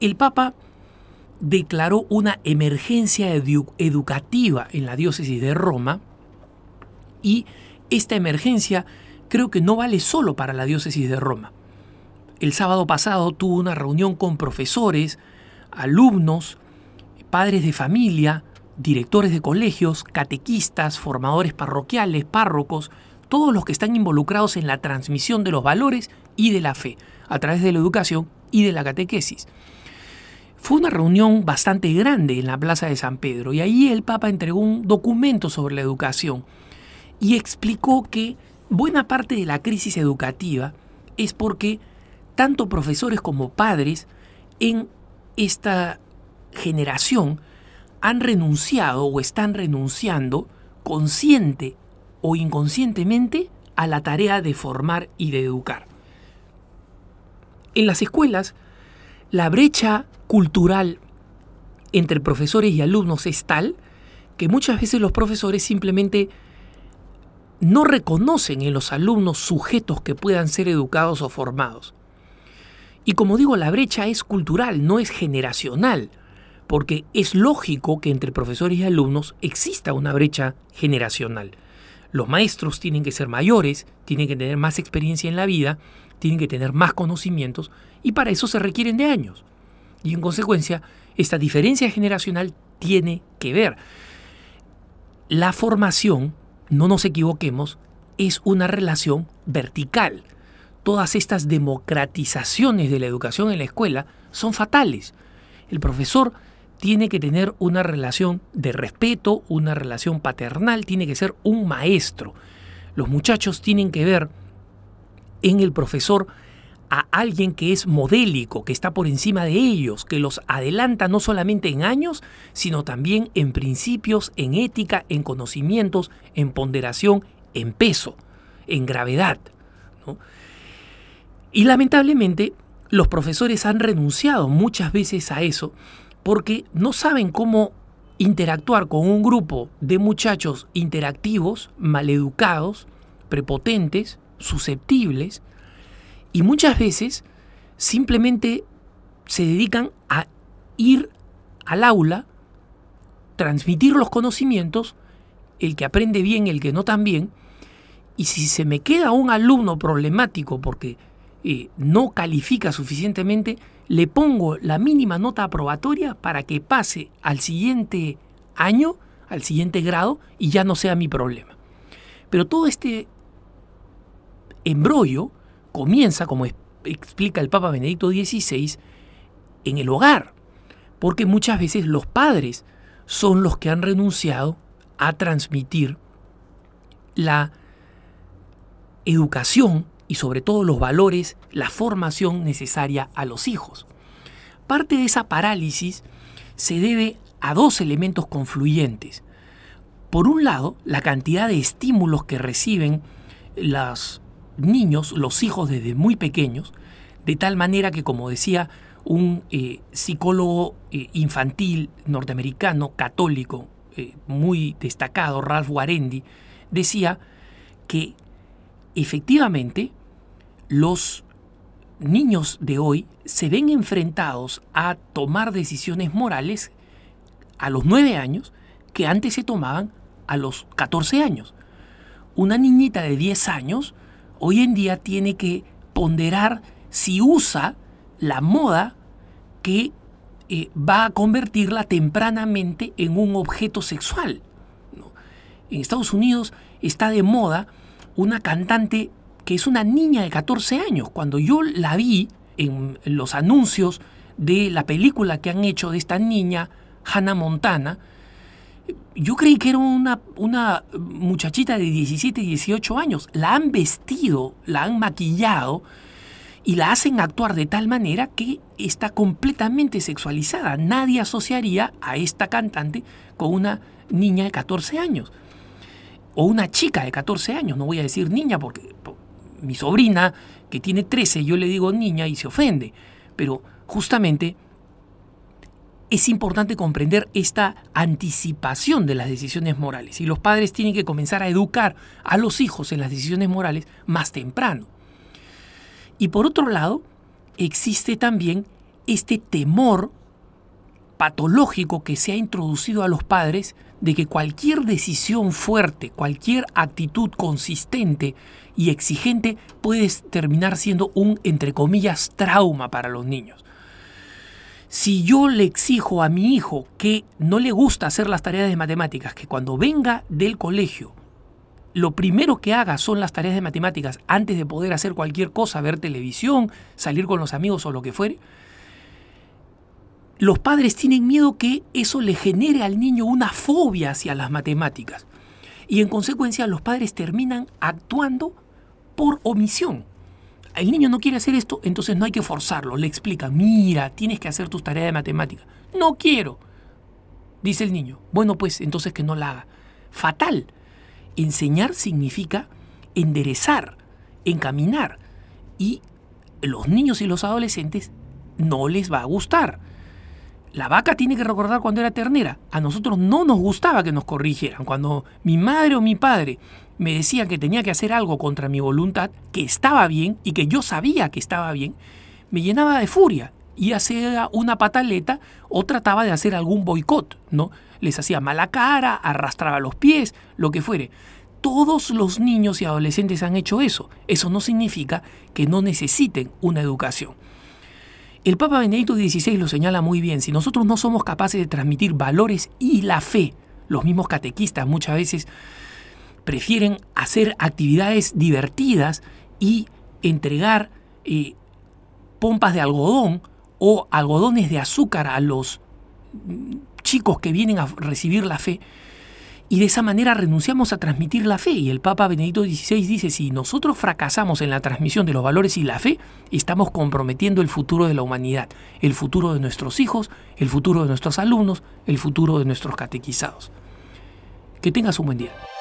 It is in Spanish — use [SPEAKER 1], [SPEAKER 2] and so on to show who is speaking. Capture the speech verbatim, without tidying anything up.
[SPEAKER 1] el Papa declaró una emergencia edu- educativa en la diócesis de Roma, y esta emergencia creo que no vale solo para la diócesis de Roma. El sábado pasado tuvo una reunión con profesores, alumnos, padres de familia, directores de colegios, catequistas, formadores parroquiales, párrocos, todos los que están involucrados en la transmisión de los valores y de la fe, a través de la educación y de la catequesis. Fue una reunión bastante grande en la Plaza de San Pedro, y ahí el Papa entregó un documento sobre la educación y explicó que buena parte de la crisis educativa es porque tanto profesores como padres en esta generación han renunciado o están renunciando consciente o inconscientemente a la tarea de formar y de educar. En las escuelas, la brecha cultural entre profesores y alumnos es tal que muchas veces los profesores simplemente no reconocen en los alumnos sujetos que puedan ser educados o formados. Y como digo, la brecha es cultural, no es generacional, porque es lógico que entre profesores y alumnos exista una brecha generacional. Los maestros tienen que ser mayores, tienen que tener más experiencia en la vida, tienen que tener más conocimientos, y para eso se requieren de años. Y en consecuencia, esta diferencia generacional tiene que ver. La formación, no nos equivoquemos, es una relación vertical. Todas estas democratizaciones de la educación en la escuela son fatales. El profesor tiene que tener una relación de respeto, una relación paternal, tiene que ser un maestro. Los muchachos tienen que ver en el profesor a alguien que es modélico, que está por encima de ellos, que los adelanta no solamente en años, sino también en principios, en ética, en conocimientos, en ponderación, en peso, en gravedad, ¿no? Y lamentablemente los profesores han renunciado muchas veces a eso porque no saben cómo interactuar con un grupo de muchachos interactivos, maleducados, prepotentes, susceptibles, y muchas veces simplemente se dedican a ir al aula, transmitir los conocimientos, el que aprende bien, el que no tan bien, y si se me queda un alumno problemático porque eh, no califica suficientemente, le pongo la mínima nota aprobatoria para que pase al siguiente año, al siguiente grado, y ya no sea mi problema. Pero todo este embrollo comienza, como explica el Papa Benedicto dieciséis, en el hogar, porque muchas veces los padres son los que han renunciado a transmitir la educación y sobre todo los valores, la formación necesaria a los hijos. Parte de esa parálisis se debe a dos elementos confluyentes. Por un lado, la cantidad de estímulos que reciben los niños, los hijos desde muy pequeños, de tal manera que, como decía un eh, psicólogo eh, infantil norteamericano católico eh, muy destacado, Ralph Guarendi, decía que efectivamente los niños de hoy se ven enfrentados a tomar decisiones morales a los nueve años que antes se tomaban a los catorce años. Una niñita de diez años hoy en día tiene que ponderar si usa la moda que eh, va a convertirla tempranamente en un objeto sexual, ¿no? En Estados Unidos está de moda una cantante que es una niña de catorce años. Cuando yo la vi en los anuncios de la película que han hecho de esta niña, Hannah Montana, yo creí que era una, una muchachita de diecisiete, dieciocho años. La han vestido, la han maquillado y la hacen actuar de tal manera que está completamente sexualizada. Nadie asociaría a esta cantante con una niña de catorce años. O una chica de catorce años, no voy a decir niña porque mi sobrina que tiene trece, yo le digo niña y se ofende. Pero justamente es importante comprender esta anticipación de las decisiones morales, y los padres tienen que comenzar a educar a los hijos en las decisiones morales más temprano. Y por otro lado, existe también este temor patológico que se ha introducido a los padres de que cualquier decisión fuerte, cualquier actitud consistente y exigente puede terminar siendo un, entre comillas, trauma para los niños. Si yo le exijo a mi hijo que no le gusta hacer las tareas de matemáticas, que cuando venga del colegio lo primero que haga son las tareas de matemáticas antes de poder hacer cualquier cosa, ver televisión, salir con los amigos o lo que fuere, los padres tienen miedo que eso le genere al niño una fobia hacia las matemáticas. Y en consecuencia los padres terminan actuando por omisión. El niño no quiere hacer esto, entonces no hay que forzarlo. Le explican, mira, tienes que hacer tus tareas de matemáticas. No quiero, dice el niño. Bueno, pues entonces que no la haga. Fatal. Enseñar significa enderezar, encaminar. Y los niños y los adolescentes no les va a gustar. La vaca tiene que recordar cuando era ternera. A nosotros no nos gustaba que nos corrigieran. Cuando mi madre o mi padre me decían que tenía que hacer algo contra mi voluntad, que estaba bien y que yo sabía que estaba bien, me llenaba de furia y hacía una pataleta o trataba de hacer algún boicot, ¿no? Les hacía mala cara, arrastraba los pies, lo que fuere. Todos los niños y adolescentes han hecho eso. Eso no significa que no necesiten una educación. El Papa Benedicto dieciséis lo señala muy bien. Si nosotros no somos capaces de transmitir valores y la fe, los mismos catequistas muchas veces prefieren hacer actividades divertidas y entregar eh, pompas de algodón o algodones de azúcar a los chicos que vienen a recibir la fe, y de esa manera renunciamos a transmitir la fe. Y el Papa Benedicto dieciséis dice, si nosotros fracasamos en la transmisión de los valores y la fe, estamos comprometiendo el futuro de la humanidad, el futuro de nuestros hijos, el futuro de nuestros alumnos, el futuro de nuestros catequizados. Que tengas un buen día.